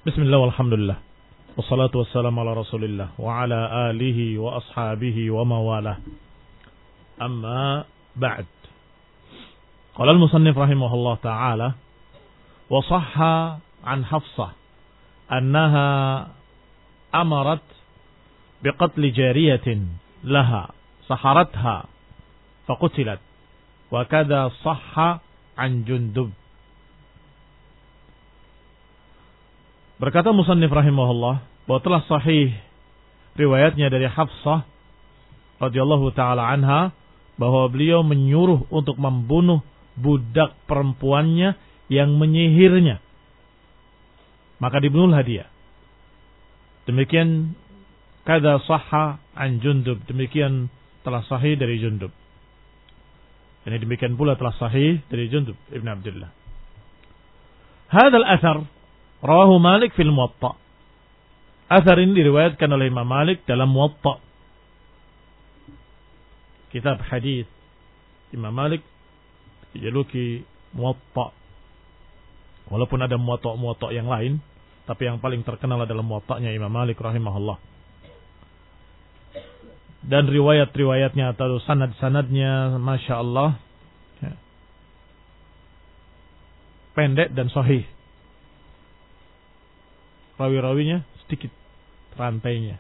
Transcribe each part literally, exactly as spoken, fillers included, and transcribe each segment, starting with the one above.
Bismillah walhamdulillah. Wassalatu wassalamu ala rasulillah. Wa ala alihi wa ashabihi wa mawalah. Amma ba'd. Qala al-musannif rahimahullah ta'ala. Wa sahha an Hafsah. Annaha amarat biqatli jariyatin laha. Saharatha. Faqutilat. Wa kada sahha an Jundub. Berkata musannif rahimahullah bahwa telah sahih riwayatnya dari Hafsah radhiyallahu taala anha bahwa beliau menyuruh untuk membunuh budak perempuannya yang menyihirnya. Maka dibunuhlah dia. Demikian kada sahha an Jundub, demikian telah sahih dari Jundub. Ini demikian pula telah sahih dari Jundub Ibn Abdullah. Hadzal athar rawahu Malik fil Muwatta. Athar ini diriwayatkan oleh Imam Malik dalam Muwatta. Kitab hadis Imam Malik dijuluki Muwatta. Walaupun ada Muwatta-Muwatta yang lain, tapi yang paling terkenal adalah Muwatta'nya Imam Malik rahimahullah. Dan riwayat-riwayatnya atau sanad-sanadnya Masya Allah ya, pendek dan sahih. Rawi-rawinya sedikit rantainya.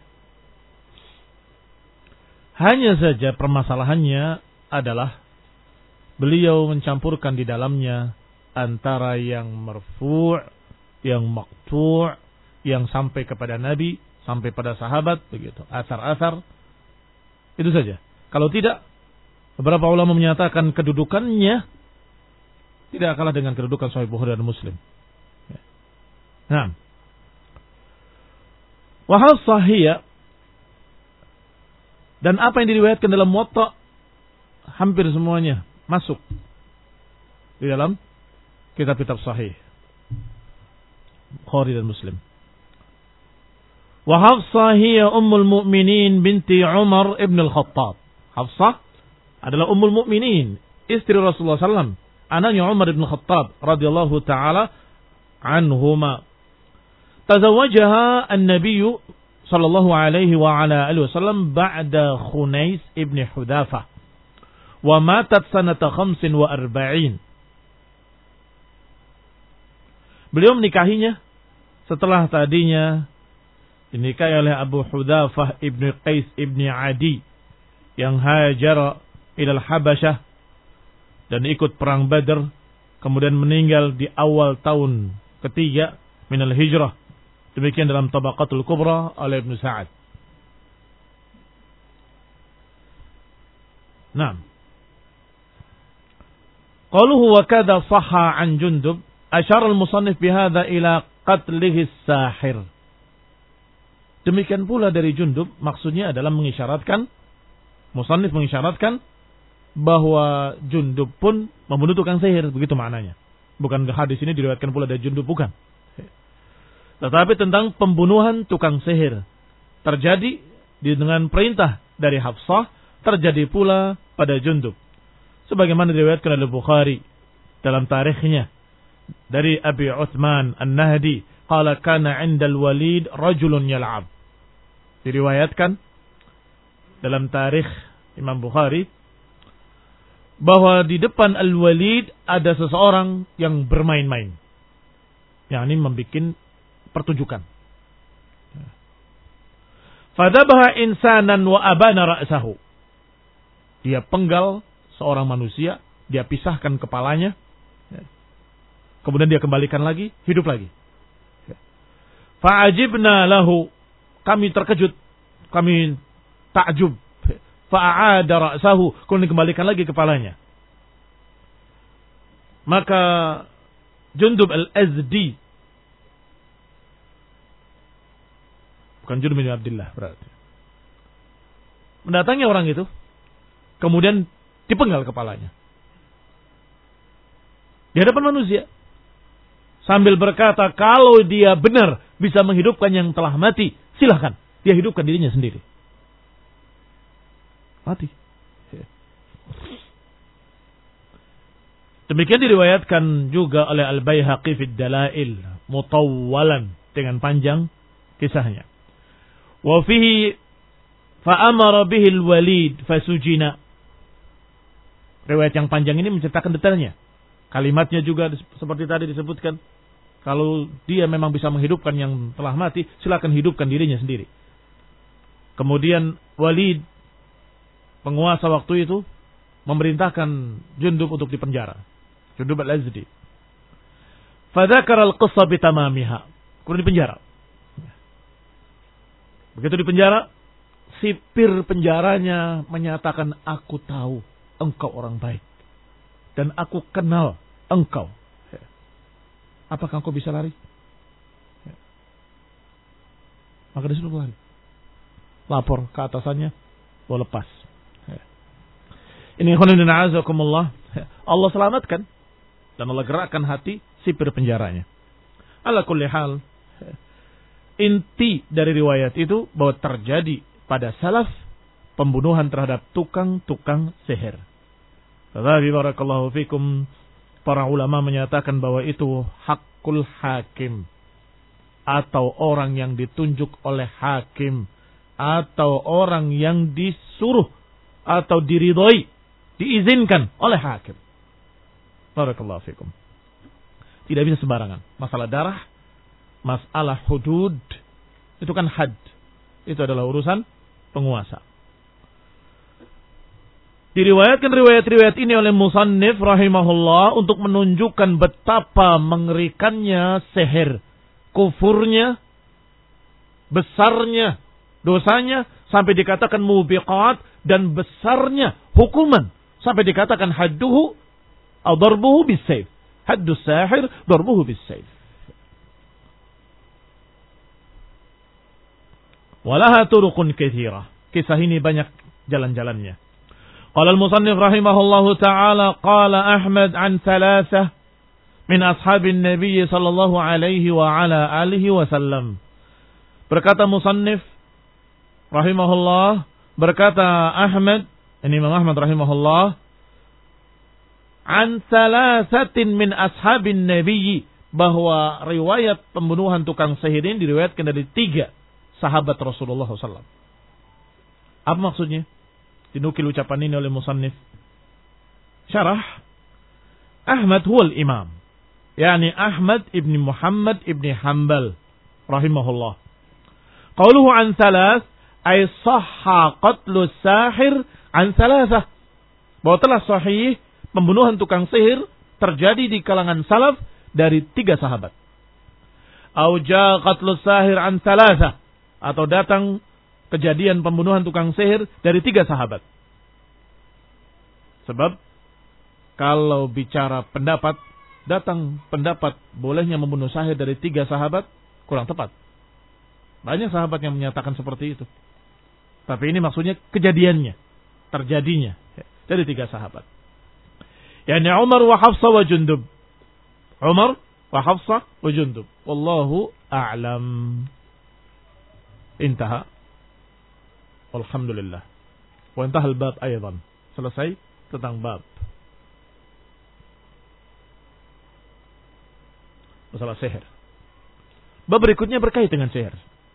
Hanya saja permasalahannya adalah beliau mencampurkan di dalamnya antara yang marfu', yang maqtu', yang sampai kepada Nabi, sampai pada sahabat, begitu. Asar-asar, itu saja. Kalau tidak, beberapa ulama menyatakan kedudukannya tidak kalah dengan kedudukan Sahih Bukhari dan Muslim. Nah, wahal sahih, dan apa yang diriwayatkan dalam Muwatta hampir semuanya masuk di dalam kitab-kitab sahih Bukhari dan Muslim. Wa Hafsah hiya ummul mu'minin binti Umar ibn al-Khattab. Hafsah adalah ummul mu'minin, istri Rasulullah sallallahu alaihi wasallam, anaknya Umar ibn al-Khattab radhiyallahu taala anhuma. Tazawwajaha an-nabiy sallallahu alaihi wa ala alihi wasallam ba'da Khunais ibn Hudzafah wa matat sanata khamsin wa arba'in. Beliau menikahinya setelah tadinya dinikahi oleh Abu Hudzafah ibn Qais ibn Adi yang hajar ila al-Habasyah dan ikut perang Badr, kemudian meninggal di awal tahun ketiga minal hijrah. Demikian dalam Tabaqatul Kubra oleh Ibn Sa'ad. Naam. Qaluhu wa kada sahha an Jundub, asyara al-musannif bihadza ila qatlihi as-sahir. Demikian pula dari Jundub, maksudnya adalah mengisyaratkan, musannif mengisyaratkan bahwa Jundub pun membunuh tukang sihir, begitu maknanya. Bukan hadis ini diriwayatkan pula dari Jundub, bukan. Tetapi tentang pembunuhan tukang sihir terjadi dengan perintah dari Hafsah, terjadi pula pada Jundub. Sebagaimana diriwayatkan oleh Bukhari dalam tarikhnya dari Abi Uthman An-Nahdi, qala kana 'inda al-Walid rajulun yal'ab. Diriwayatkan dalam tarikh Imam Bukhari bahwa di depan Al-Walid ada seseorang yang bermain-main, yakni membikin pertunjukan. Fadabaha insanan wa abana ra'sahu. Dia penggal seorang manusia, dia pisahkan kepalanya, kemudian dia kembalikan lagi, hidup lagi. Fa'ajibna lahu, kami terkejut, kami takjub. Fa'aada ra'sahu, kemudian kembalikan lagi kepalanya. Maka Jundub al-Azdi, bukan Jundub bin Abdullah berarti, mendatangi orang itu, kemudian dipenggal kepalanya di hadapan manusia, sambil berkata, kalau dia benar bisa menghidupkan yang telah mati, silahkan, dia hidupkan dirinya sendiri. Mati. Demikian diriwayatkan juga oleh Al-Baihaqi fi Dalail mutawwalan dengan panjang kisahnya. Wa fihi fa'amara bihi al-Walid fasujina. Riwayat yang panjang ini menceritakan detailnya. Kalimatnya juga seperti tadi disebutkan. Kalau dia memang bisa menghidupkan yang telah mati, silakan hidupkan dirinya sendiri. Kemudian Walid, penguasa waktu itu, memerintahkan Jundub untuk dipenjara. Jundub al-Azdi. Fadzakara al-qissa bitamamiha. Kemudian dipenjara. Begitu dipenjara, sipir penjaranya menyatakan, aku tahu engkau orang baik. Dan aku kenal engkau. Apakah engkau bisa lari? Maka disuruh lari. Lapor ke atasannya, mau lepas. Ini khonidun a'azakumullah. Allah selamatkan. Dan Allah gerakkan hati sipir penjaranya. Ala kulli hal. Inti dari riwayat itu bahwa terjadi pada salaf pembunuhan terhadap tukang-tukang sihir. Tetapi barakallahu fikum, para ulama menyatakan bahwa itu hakul hakim. Atau orang yang ditunjuk oleh hakim. Atau orang yang disuruh. Atau diridhoi. Diizinkan oleh hakim. Barakallahu fikum. Tidak bisa sembarangan. Masalah darah. Masalah hudud. Itu kan had. Itu adalah urusan penguasa. Diriwayatkan riwayat-riwayat ini oleh musannif rahimahullah untuk menunjukkan betapa mengerikannya sihir, kufurnya, besarnya dosanya sampai dikatakan mubiqat dan besarnya hukuman sampai dikatakan hadduhu atau darbuhu bisayf. Haddus sahir darbuhu bisayf. Walaha turuqun katsira. Kisah ini banyak jalan-jalannya. Qala al-musannif rahimahullahu ta'ala qala Ahmad an thalathah min ashabin Nabi sallallahu alaihi wa ala alihi wasallam. Berkata musannif rahimahullah, berkata Ahmad, ini Imam Ahmad rahimahullah, an thalathatin min ashabin Nabi, bahwa riwayat pembunuhan tukang sihir ini diriwayatkan dari tiga sahabat Rasulullah sallallahu alaihi wasallam. Apa maksudnya? Dinukil ucapan ini oleh musannif. Syarah, Ahmad huwal imam. Yani Ahmad ibn Muhammad ibn Hanbal rahimahullah. Qauluhu an thalath ay sahha qatlu sahir an thalathah. Bahwa telah sahih pembunuhan tukang sihir terjadi di kalangan salaf dari tiga sahabat. Au jaa qatlu sahir an thalathah. Atau datang kejadian pembunuhan tukang sihir dari tiga sahabat. Sebab kalau bicara pendapat, datang pendapat bolehnya membunuh sahir dari tiga sahabat kurang tepat. Banyak sahabat yang menyatakan seperti itu. Tapi ini maksudnya kejadiannya, terjadinya dari tiga sahabat. Yani Umar wa Hafsah wa Jundub. Umar wa Hafsah wa Jundub. Wallahu a'lam. Intaha. Alhamdulillah. Wa intahal bab aydan. Selesai tentang bab. Masalah sihir. Bab berikutnya berkait dengan sihir.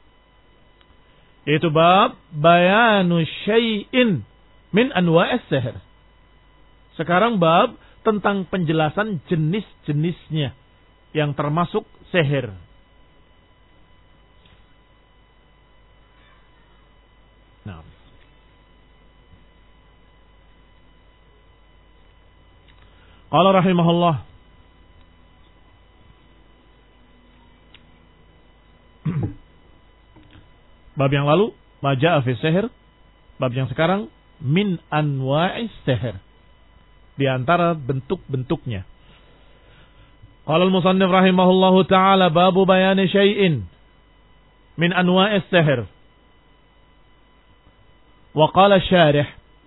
Yaitu bab bayanu syai'in min anwa'is sihir. Sekarang bab tentang penjelasan jenis-jenisnya yang termasuk sihir. Nah. Qala rahimahullah. Bab yang lalu maja'a fi sihir. Bab yang sekarang min anwa'is sihir. Di antara bentuk-bentuknya. Qala al-musannif rahimahullahu ta'ala babu bayani syai'in min anwa'is sihir. Wa qala syarih.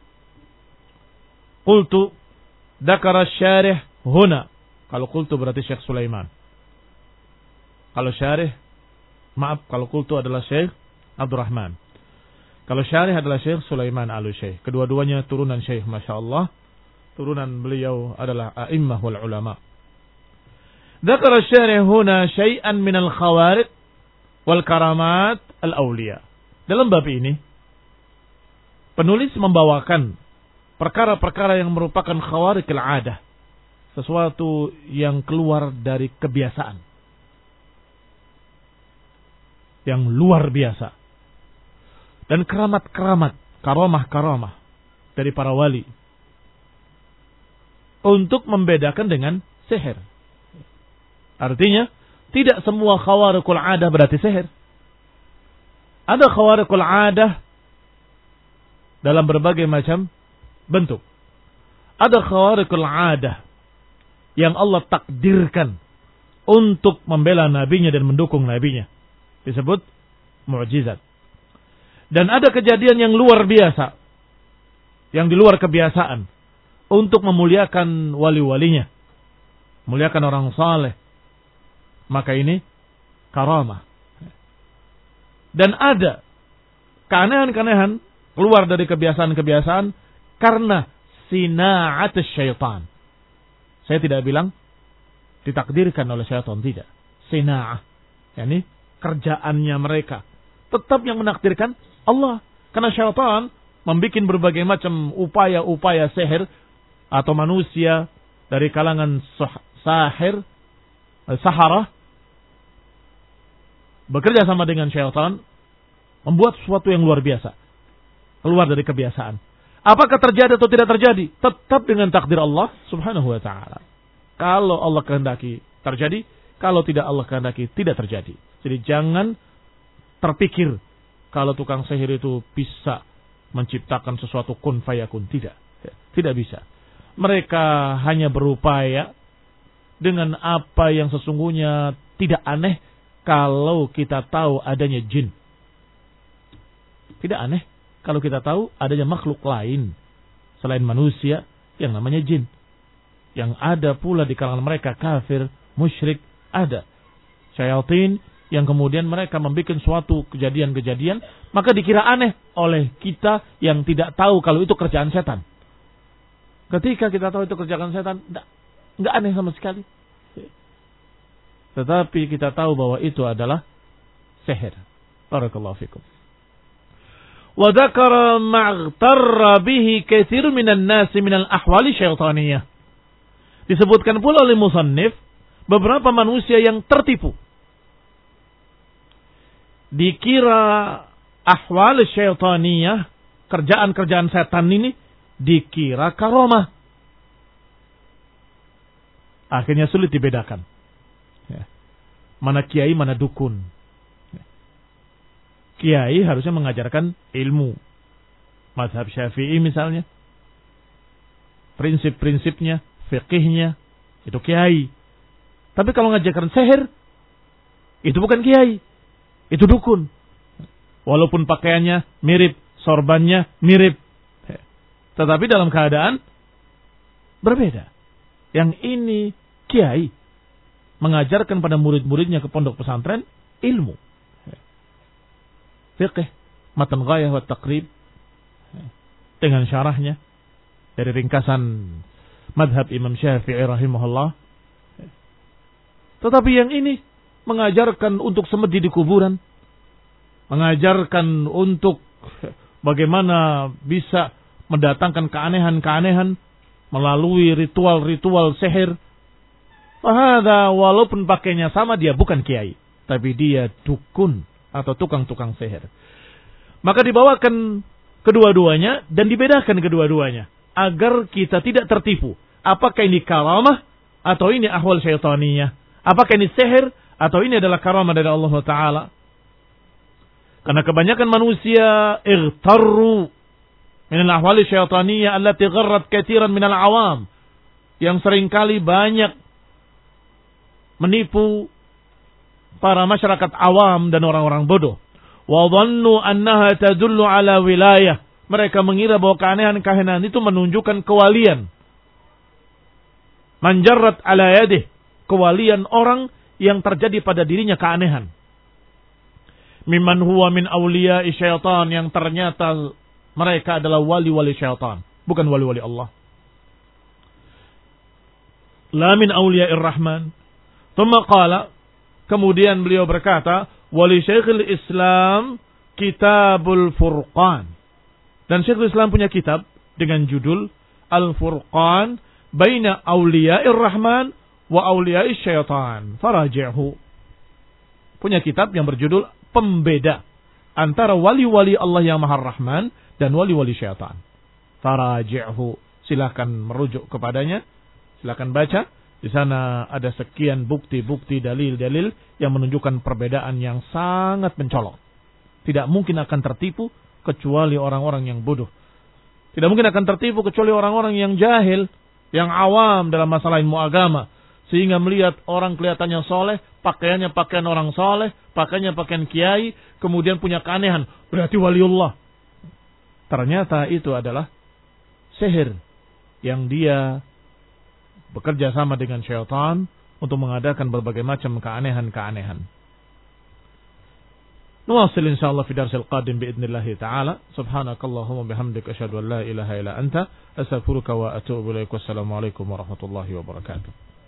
Qultu dzakara syarih huna. Kalau qultu berarti Syekh Sulaiman. Kalau syarih, maaf, kalau qultu adalah Syekh Abdurrahman. Kalau syarih adalah Syekh Sulaiman Al-Syekh. Kedua-duanya turunan Syekh, Masya Allah. Turunan beliau adalah a'immah wal ulama. Dzakara syarih huna syai'an minal khawarij wal karamat al-awliya. Dalam bab ini, penulis membawakan perkara-perkara yang merupakan khawariqil adah, sesuatu yang keluar dari kebiasaan, yang luar biasa, dan keramat-keramat, karamah-karamah dari para wali, untuk membedakan dengan sihir. Artinya, tidak semua khawariqul adah berarti sihir. Ada khawariqul adah dalam berbagai macam bentuk. Ada khawariqul adah yang Allah takdirkan untuk membela nabinya dan mendukung nabinya. Disebut mukjizat. Dan ada kejadian yang luar biasa, yang di luar kebiasaan, untuk memuliakan wali-walinya, memuliakan orang saleh. Maka ini karamah. Dan ada keanehan-keanehan keluar dari kebiasaan-kebiasaan karena sina'at syaitan. Saya tidak bilang ditakdirkan oleh syaitan, tidak. Sina'ah, yakni kerjaannya mereka. Tetap yang menakdirkan Allah. Karena syaitan membuat berbagai macam upaya-upaya sihir atau manusia dari kalangan sahir, sahara, bekerja sama dengan syaitan, membuat sesuatu yang luar biasa, keluar dari kebiasaan. Apakah terjadi atau tidak terjadi? Tetap dengan takdir Allah subhanahu wa ta'ala. Kalau Allah kehendaki terjadi, kalau tidak Allah kehendaki tidak terjadi. Jadi jangan terpikir kalau tukang sihir itu bisa menciptakan sesuatu kun fayakun. Tidak. Tidak bisa. Mereka hanya berupaya dengan apa yang sesungguhnya tidak aneh kalau kita tahu adanya jin. Tidak aneh kalau kita tahu adanya makhluk lain selain manusia yang namanya jin. Yang ada pula di kalangan mereka kafir, musyrik, ada. Syayatin yang kemudian mereka membuat suatu kejadian-kejadian, maka dikira aneh oleh kita yang tidak tahu kalau itu kerjaan setan. Ketika kita tahu itu kerjaan setan, enggak, enggak aneh sama sekali. Tetapi kita tahu bahwa itu adalah sihir. Barakallahu fikum. Wa dzakara ma'ghtarra bihi katsir minan nasi minal ahwali syaitaniyah. Disebutkan pula oleh musannif beberapa manusia yang tertipu. Dikira ahwal syaitaniyah, kerjaan-kerjaan setan ini dikira karamah. Akhirnya sulit dibedakan. Mana kiai, mana dukun. Kiai harusnya mengajarkan ilmu. Mazhab Syafi'i misalnya. Prinsip-prinsipnya, fiqihnya, itu kiai. Tapi kalau mengajarkan sihir, itu bukan kiai. Itu dukun. Walaupun pakaiannya mirip, sorbannya mirip. Tetapi dalam keadaan berbeda. Yang ini kiai. Mengajarkan pada murid-muridnya ke pondok pesantren ilmu. Fiqh, matan ghayah wa taqrib. Dengan syarahnya. Dari ringkasan madhab Imam Syafi'i rahimahullah. Tetapi yang ini mengajarkan untuk semedi di kuburan. Mengajarkan untuk bagaimana bisa mendatangkan keanehan-keanehan melalui ritual-ritual sihir. Fahada walaupun pakainya sama, dia bukan kiai, tapi dia dukun atau tukang-tukang sihir. Maka dibawakan kedua-duanya dan dibedakan kedua-duanya agar kita tidak tertipu. Apakah ini karamah atau ini ahwal syaitaniyah? Apakah ini sihir atau ini adalah karamah dari Allah Taala? Karena kebanyakan manusia ightarru min al-ahwal syaitaniyah allati gharrat katsiran min al-awam, yang seringkali banyak menipu para masyarakat awam dan orang-orang bodoh. Wa dhannu annaha tadullu ala wilayah. Mereka mengira bahwa keanehan-keanehan itu menunjukkan kewalian. Manjarrat ala yadih, kewalian orang yang terjadi pada dirinya keanehan. Mimman huwa min awliya'i syaitan, yang ternyata mereka adalah wali-wali syaitan, bukan wali-wali Allah. La min awliya'ir rahman. Tsumma qala, kemudian beliau berkata, Wali Syekhul Islam Kitabul Furqan. Dan Syekhul Islam punya kitab dengan judul Al-Furqan Baina Awliya'ir Rahman wa Awliya'is Syaitan. Faraji'hu. Punya kitab yang berjudul Pembeda antara wali-wali Allah yang Maha Rahman dan wali-wali syaitan. Faraji'hu. Silakan merujuk kepadanya. Silakan baca. Di sana ada sekian bukti-bukti, dalil-dalil yang menunjukkan perbedaan yang sangat mencolok. Tidak mungkin akan tertipu kecuali orang-orang yang bodoh. Tidak mungkin akan tertipu kecuali orang-orang yang jahil, yang awam dalam masalah ilmu agama. Sehingga melihat orang kelihatannya soleh, pakaiannya pakaian orang soleh, pakaiannya pakaian kiai, kemudian punya keanehan. Berarti waliullah. Ternyata itu adalah sihir yang dia bekerja sama dengan syaitan untuk mengadakan berbagai macam keanehan-keanehan. Nuwasil insyaallah fi darsil qadim biidznillah ta'ala. Subhanakallahumma bihamdika asyhadu an la ilaha illa anta astaghfiruka wa atubu ilaik. Wassalamu alaikum warahmatullahi wabarakatuh.